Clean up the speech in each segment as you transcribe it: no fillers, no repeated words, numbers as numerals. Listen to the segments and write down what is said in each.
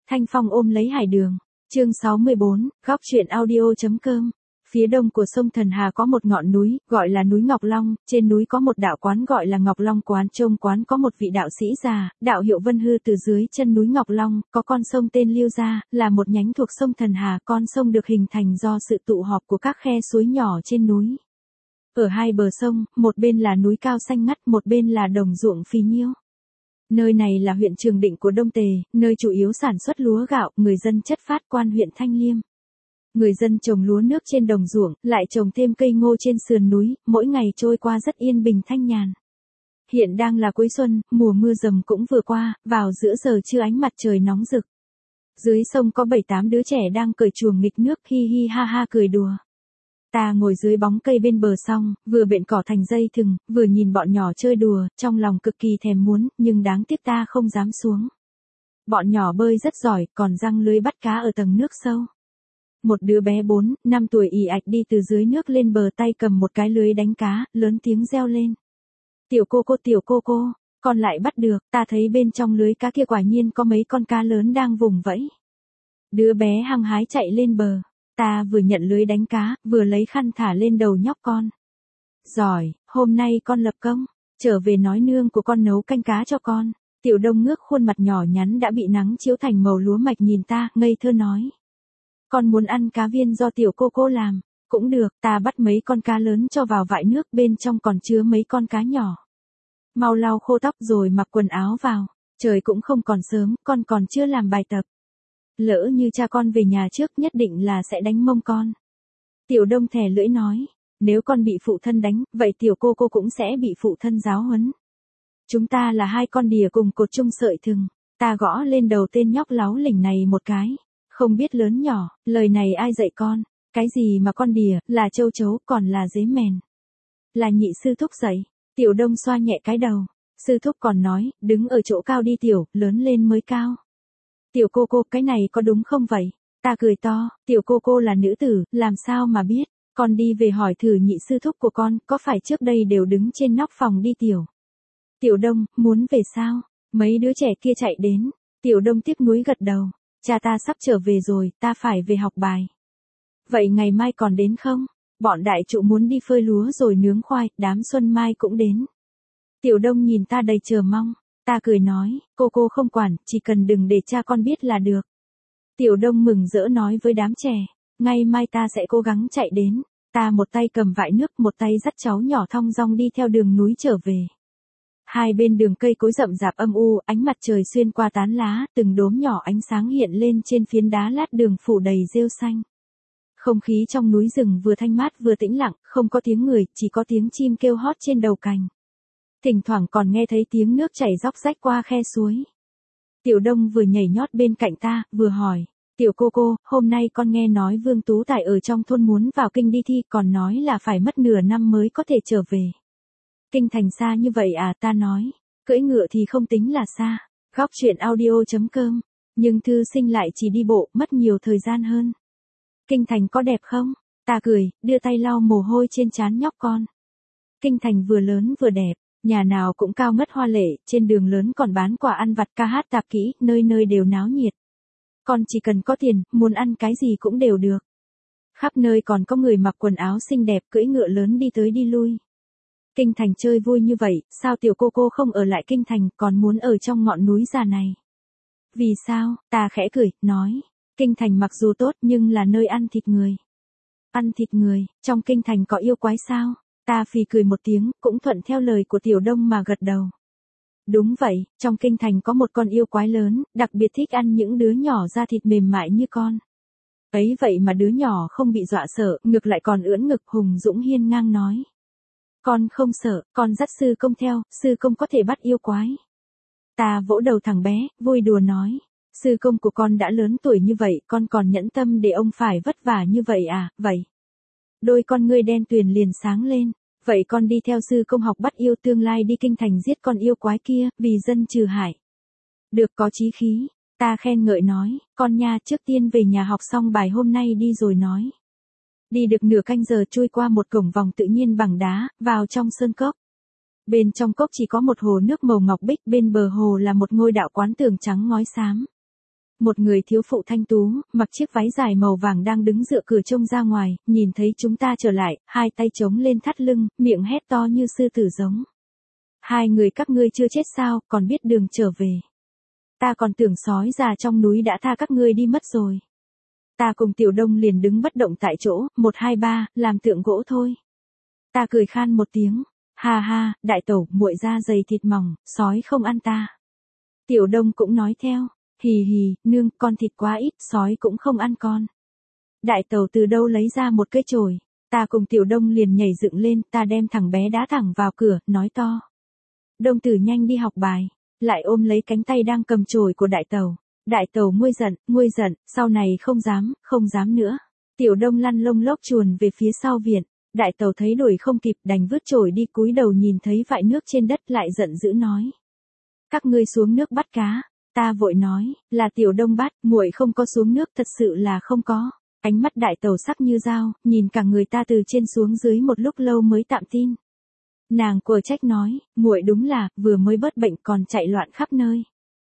Thanh Phong ôm lấy hải đường. Chương 64, góc truyện audio.com. Phía đông của sông Thần Hà có một ngọn núi, gọi là núi Ngọc Long, trên núi có một đạo quán gọi là Ngọc Long quán, trong quán có một vị đạo sĩ già, đạo hiệu Vân Hư. Từ dưới chân núi Ngọc Long, có con sông tên Liêu Gia, là một nhánh thuộc sông Thần Hà. Con sông được hình thành do sự tụ họp của các khe suối nhỏ trên núi. Ở hai bờ sông, một bên là núi cao xanh ngắt, một bên là đồng ruộng phì nhiêu. Nơi này là huyện Trường Định của Đông Tề, nơi chủ yếu sản xuất lúa gạo, người dân chất phát quan huyện Thanh Liêm. Người dân trồng lúa nước trên đồng ruộng, lại trồng thêm cây ngô trên sườn núi, mỗi ngày trôi qua rất yên bình thanh nhàn. Hiện đang là cuối xuân, mùa mưa dầm cũng vừa qua, vào giữa giờ trưa ánh mặt trời nóng rực. Dưới sông có 7-8 đứa trẻ đang cởi chuồng nghịch nước, hi hi ha ha cười đùa. Ta ngồi dưới bóng cây bên bờ sông, vừa bện cỏ thành dây thừng, vừa nhìn bọn nhỏ chơi đùa, trong lòng cực kỳ thèm muốn, nhưng đáng tiếc ta không dám xuống. Bọn nhỏ bơi rất giỏi, còn giăng lưới bắt cá ở tầng nước sâu. Một đứa bé 4-5 tuổi ì ạch đi từ dưới nước lên bờ, tay cầm một cái lưới đánh cá, lớn tiếng reo lên. Tiểu cô cô, con lại bắt được, ta thấy bên trong lưới cá kia quả nhiên có mấy con cá lớn đang vùng vẫy. Đứa bé hăng hái chạy lên bờ. Ta vừa nhận lưới đánh cá, vừa lấy khăn thả lên đầu nhóc con. Giỏi, hôm nay con lập công, trở về nói nương của con nấu canh cá cho con. Tiểu Đông ngước khuôn mặt nhỏ nhắn đã bị nắng chiếu thành màu lúa mạch nhìn ta, ngây thơ nói. Con muốn ăn cá viên do tiểu cô làm. Cũng được, ta bắt mấy con cá lớn cho vào vại nước, bên trong còn chứa mấy con cá nhỏ. Mau lau khô tóc rồi mặc quần áo vào, trời cũng không còn sớm, con còn chưa làm bài tập. Lỡ như cha con về nhà trước nhất định là sẽ đánh mông con. Tiểu Đông thè lưỡi nói, nếu con bị phụ thân đánh, vậy tiểu cô cũng sẽ bị phụ thân giáo huấn. Chúng ta là hai con đỉa cùng cột chung sợi thừng, ta gõ lên đầu tên nhóc láu lỉnh này một cái. Không biết lớn nhỏ, lời này ai dạy con, cái gì mà con đỉa, là châu chấu, còn là dế mèn. Là nhị sư thúc dạy, Tiểu Đông xoa nhẹ cái đầu, sư thúc còn nói, đứng ở chỗ cao đi tiểu, lớn lên mới cao. Tiểu cô, cái này có đúng không vậy? Ta cười to, tiểu cô là nữ tử, làm sao mà biết, con đi về hỏi thử nhị sư thúc của con, có phải trước đây đều đứng trên nóc phòng đi tiểu. Tiểu Đông, muốn về sao? Mấy đứa trẻ kia chạy đến, Tiểu Đông tiếc nuối gật đầu, cha ta sắp trở về rồi, ta phải về học bài. Vậy ngày mai còn đến không? Bọn đại trụ muốn đi phơi lúa rồi nướng khoai, đám Xuân Mai cũng đến. Tiểu Đông nhìn ta đầy chờ mong. Ta cười nói, cô không quản, chỉ cần đừng để cha con biết là được. Tiểu Đông mừng rỡ nói với đám trẻ, ngày mai ta sẽ cố gắng chạy đến. Ta một tay cầm vại nước, một tay dắt cháu nhỏ thong dong đi theo đường núi trở về. Hai bên đường cây cối rậm rạp âm u, ánh mặt trời xuyên qua tán lá, từng đốm nhỏ ánh sáng hiện lên trên phiến đá lát đường phủ đầy rêu xanh. Không khí trong núi rừng vừa thanh mát vừa tĩnh lặng, không có tiếng người, chỉ có tiếng chim kêu hót trên đầu cành. Thỉnh thoảng còn nghe thấy tiếng nước chảy róc rách qua khe suối. Tiểu Đông vừa nhảy nhót bên cạnh ta, vừa hỏi, tiểu cô, hôm nay con nghe nói Vương Tú Tài ở trong thôn muốn vào kinh đi thi, còn nói là phải mất nửa năm mới có thể trở về. Kinh thành xa như vậy à? Ta nói, cưỡi ngựa thì không tính là xa. Góc truyện audio.com, nhưng thư sinh lại chỉ đi bộ, mất nhiều thời gian hơn. Kinh thành có đẹp không? Ta cười, đưa tay lau mồ hôi trên trán nhóc con. Kinh thành vừa lớn vừa đẹp. Nhà nào cũng cao ngất hoa lệ, trên đường lớn còn bán quà ăn vặt, ca hát tạp kỹ, nơi nơi đều náo nhiệt. Con chỉ cần có tiền, muốn ăn cái gì cũng đều được. Khắp nơi còn có người mặc quần áo xinh đẹp, cưỡi ngựa lớn đi tới đi lui. Kinh thành chơi vui như vậy, sao tiểu cô không ở lại kinh thành, còn muốn ở trong ngọn núi già này? Vì sao? Ta khẽ cười, nói, kinh thành mặc dù tốt nhưng là nơi ăn thịt người. Ăn thịt người, trong kinh thành có yêu quái sao? Ta phì cười một tiếng, cũng thuận theo lời của Tiểu Đông mà gật đầu. Đúng vậy, trong kinh thành có một con yêu quái lớn, đặc biệt thích ăn những đứa nhỏ da thịt mềm mại như con. Ấy vậy mà đứa nhỏ không bị dọa sợ, ngược lại còn ưỡn ngực hùng dũng hiên ngang nói. Con không sợ, con dắt sư công theo, sư công có thể bắt yêu quái. Ta vỗ đầu thằng bé, vui đùa nói. Sư công của con đã lớn tuổi như vậy, con còn nhẫn tâm để ông phải vất vả như vậy à? Vậy. Đôi con ngươi đen tuyền liền sáng lên. Vậy con đi theo sư công học bắt yêu, tương lai đi kinh thành giết con yêu quái kia, vì dân trừ hại. Được, có chí khí. Ta khen ngợi nói, con nha, trước tiên về nhà học xong bài hôm nay đi rồi nói. Đi được nửa canh giờ trôi qua một cổng vòng tự nhiên bằng đá, vào trong sơn cốc. Bên trong cốc chỉ có một hồ nước màu ngọc bích, bên bờ hồ là một ngôi đạo quán tường trắng ngói xám. Một người thiếu phụ thanh tú, mặc chiếc váy dài màu vàng đang đứng dựa cửa trông ra ngoài, nhìn thấy chúng ta trở lại, hai tay chống lên thắt lưng, miệng hét to như sư tử giống. Hai người các ngươi chưa chết sao, còn biết đường trở về. Ta còn tưởng sói già trong núi đã tha các ngươi đi mất rồi. Ta cùng Tiểu Đông liền đứng bất động tại chỗ, 1 2 3, làm tượng gỗ thôi. Ta cười khan một tiếng, ha ha, đại tẩu, muội da dày thịt mỏng, sói không ăn ta. Tiểu Đông cũng nói theo, hì hì, nương, con thịt quá ít, sói cũng không ăn con. Đại tẩu từ đâu lấy ra một cây chổi, ta cùng Tiểu Đông liền nhảy dựng lên, ta đem thằng bé đá thẳng vào cửa, nói to. Đông tử nhanh đi học bài, lại ôm lấy cánh tay đang cầm chổi của đại tẩu. Đại tẩu nguôi giận, sau này không dám nữa. Tiểu Đông lăn lông lốc chuồn về phía sau viện, đại tẩu thấy đuổi không kịp đành vứt chổi đi, cúi đầu nhìn thấy vại nước trên đất lại giận dữ nói. Các ngươi xuống nước bắt cá, ta vội nói, là Tiểu Đông bắt, muội không có xuống nước, thật sự là không có. Ánh mắt đại tẩu sắc như dao, nhìn cả người ta từ trên xuống dưới một lúc lâu mới tạm tin. Nàng quở trách nói, muội đúng là, vừa mới bớt bệnh còn chạy loạn khắp nơi.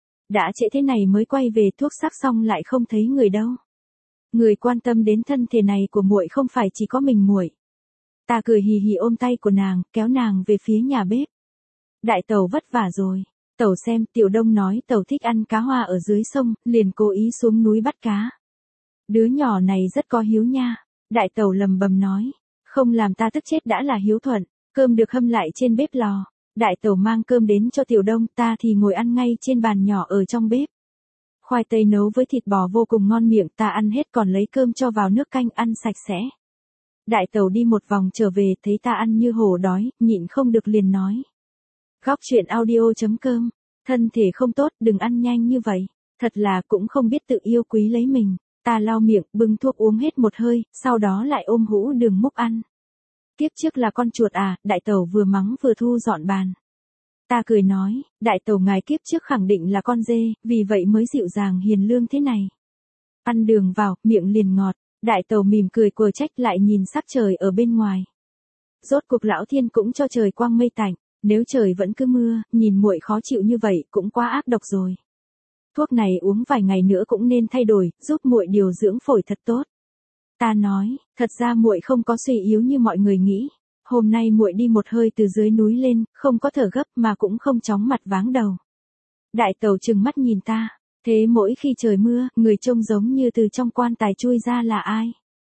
Đã trễ thế này mới quay về, thuốc sắc xong lại không thấy người đâu. Người quan tâm đến thân thể này của muội không phải chỉ có mình muội. Ta cười hì hì ôm tay của nàng, kéo nàng về phía nhà bếp. Đại tẩu vất vả rồi. Tẩu xem, Tiểu Đông nói tẩu thích ăn cá hoa ở dưới sông, liền cố ý xuống núi bắt cá. Đứa nhỏ này rất có hiếu nha. Đại tẩu lầm bầm nói, không làm ta tức chết đã là hiếu thuận. Cơm được hâm lại trên bếp lò. Đại tẩu mang cơm đến cho Tiểu Đông, ta thì ngồi ăn ngay trên bàn nhỏ ở trong bếp. Khoai tây nấu với thịt bò vô cùng ngon miệng, ta ăn hết còn lấy cơm cho vào nước canh ăn sạch sẽ. Đại tẩu đi một vòng trở về, thấy ta ăn như hổ đói, nhịn không được liền nói. Góc truyện audio.com, thân thể không tốt, đừng ăn nhanh như vậy. Thật là cũng không biết tự yêu quý lấy mình. Ta lau miệng, bưng thuốc uống hết một hơi, sau đó lại ôm hũ đường múc ăn. Kiếp trước là con chuột à, đại tẩu vừa mắng vừa thu dọn bàn. Ta cười nói, đại tẩu ngài kiếp trước khẳng định là con dê, vì vậy mới dịu dàng hiền lương thế này. Ăn đường vào, miệng liền ngọt, đại tẩu mỉm cười quở trách lại nhìn sắc trời ở bên ngoài. Rốt cuộc lão thiên cũng cho trời quang mây tạnh, nếu trời vẫn cứ mưa, nhìn muội khó chịu như vậy cũng quá ác độc rồi. Thuốc này uống vài ngày nữa cũng nên thay đổi, giúp muội điều dưỡng phổi thật tốt. Ta nói, thật ra muội không có suy yếu như mọi người nghĩ. Hôm nay muội đi một hơi từ dưới núi lên, không có thở gấp mà cũng không chóng mặt váng đầu. Đại tẩu trừng mắt nhìn ta, thế mỗi khi trời mưa, người trông giống như từ trong quan tài chui ra là ai?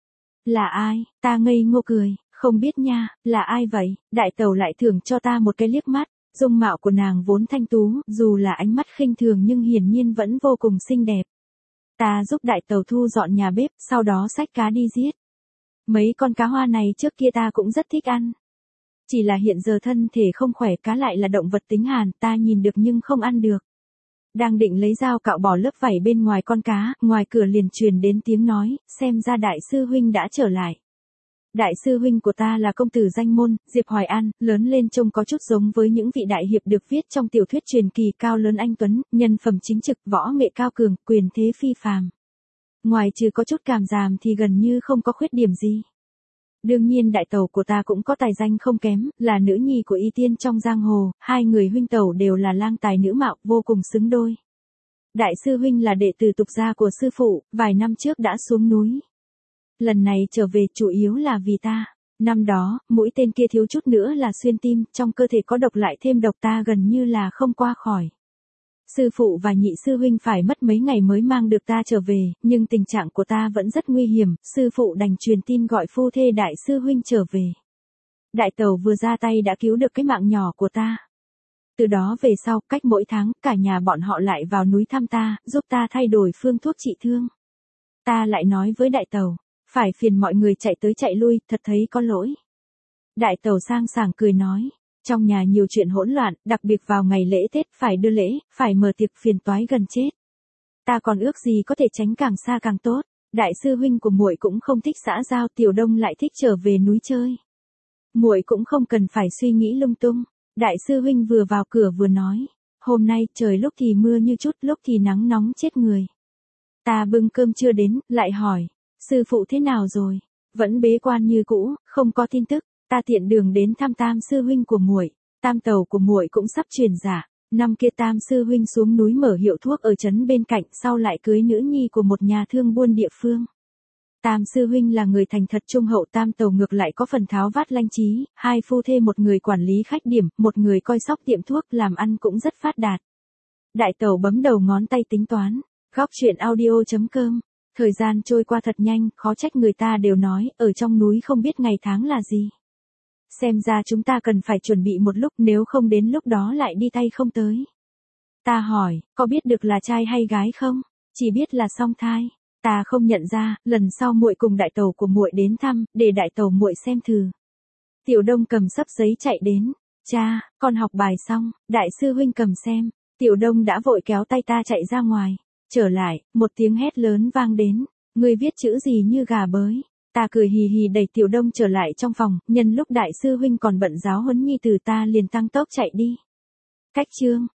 Là ai? Ta ngây ngô cười, không biết nha, là ai vậy? Đại tẩu lại thưởng cho ta một cái liếc mắt, dung mạo của nàng vốn thanh tú, dù là ánh mắt khinh thường nhưng hiển nhiên vẫn vô cùng xinh đẹp. Ta giúp đại tẩu thu dọn nhà bếp, sau đó xách cá đi giết. Mấy con cá hoa này trước kia ta cũng rất thích ăn. Chỉ là hiện giờ thân thể không khỏe, cá lại là động vật tính hàn, ta nhìn được nhưng không ăn được. Đang định lấy dao cạo bỏ lớp vảy bên ngoài con cá, ngoài cửa liền truyền đến tiếng nói, xem ra đại sư huynh đã trở lại. Đại sư huynh của ta là công tử danh môn, Diệp Hoài An, lớn lên trông có chút giống với những vị đại hiệp được viết trong tiểu thuyết truyền kỳ, cao lớn anh tuấn, nhân phẩm chính trực, võ nghệ cao cường, quyền thế phi phàm. Ngoài trừ có chút càm ràm thì gần như không có khuyết điểm gì. Đương nhiên đại tẩu của ta cũng có tài danh không kém, là nữ nhi của y tiên trong giang hồ, hai người huynh tẩu đều là lang tài nữ mạo, vô cùng xứng đôi. Đại sư huynh là đệ tử tục gia của sư phụ, vài năm trước đã xuống núi. Lần này trở về chủ yếu là vì ta. Năm đó, mũi tên kia thiếu chút nữa là xuyên tim, trong cơ thể có độc lại thêm độc, ta gần như là không qua khỏi. Sư phụ và nhị sư huynh phải mất mấy ngày mới mang được ta trở về, nhưng tình trạng của ta vẫn rất nguy hiểm, sư phụ đành truyền tin gọi phu thê đại sư huynh trở về. Đại tẩu vừa ra tay đã cứu được cái mạng nhỏ của ta. Từ đó về sau, cách mỗi tháng, cả nhà bọn họ lại vào núi thăm ta, giúp ta thay đổi phương thuốc trị thương. Ta lại nói với đại tẩu, phải phiền mọi người chạy tới chạy lui, thật thấy có lỗi. Đại tẩu sang sảng cười nói, trong nhà nhiều chuyện hỗn loạn, đặc biệt vào ngày lễ Tết phải đưa lễ, phải mở tiệc, phiền toái gần chết. Ta còn ước gì có thể tránh càng xa càng tốt. Đại sư huynh của muội cũng không thích xã giao, Tiểu Đông lại thích trở về núi chơi. Muội cũng không cần phải suy nghĩ lung tung. Đại sư huynh vừa vào cửa vừa nói, hôm nay trời lúc thì mưa như chút, lúc thì nắng nóng chết người. Ta bưng cơm chưa đến, lại hỏi, sư phụ thế nào rồi? Vẫn bế quan như cũ, không có tin tức. Ta tiện đường đến thăm tam sư huynh của muội, tam tẩu của muội cũng sắp truyền giả. Năm kia Tam sư huynh xuống núi mở hiệu thuốc ở trấn bên cạnh, sau lại cưới nữ nhi của một nhà thương buôn địa phương. Tam sư huynh là người thành thật trung hậu, Tam tẩu ngược lại có phần tháo vát lanh trí, hai phu thê một người quản lý khách điểm, một người coi sóc tiệm thuốc, làm ăn cũng rất phát đạt. Đại tẩu bấm đầu ngón tay tính toán. Góc chuyện audio.com. Thời gian trôi qua thật nhanh, khó trách người ta đều nói, ở trong núi không biết ngày tháng là gì. Xem ra chúng ta cần phải chuẩn bị một lúc, nếu không đến lúc đó lại đi tay không tới. Ta hỏi, có biết được là trai hay gái không? Chỉ biết là song thai. Ta không nhận ra, lần sau muội cùng đại tẩu của muội đến thăm, để đại tẩu muội xem thử. Tiểu Đông cầm xấp giấy chạy đến. Cha, con học bài xong, đại sư huynh cầm xem. Tiểu Đông đã vội kéo tay ta chạy ra ngoài. Trở lại, một tiếng hét lớn vang đến. Ngươi viết chữ gì như gà bới? Ta cười hì hì đẩy Tiểu Đông trở lại trong phòng, nhân lúc đại sư huynh còn bận giáo huấn nhi tử ta liền tăng tốc chạy đi. Cách chương.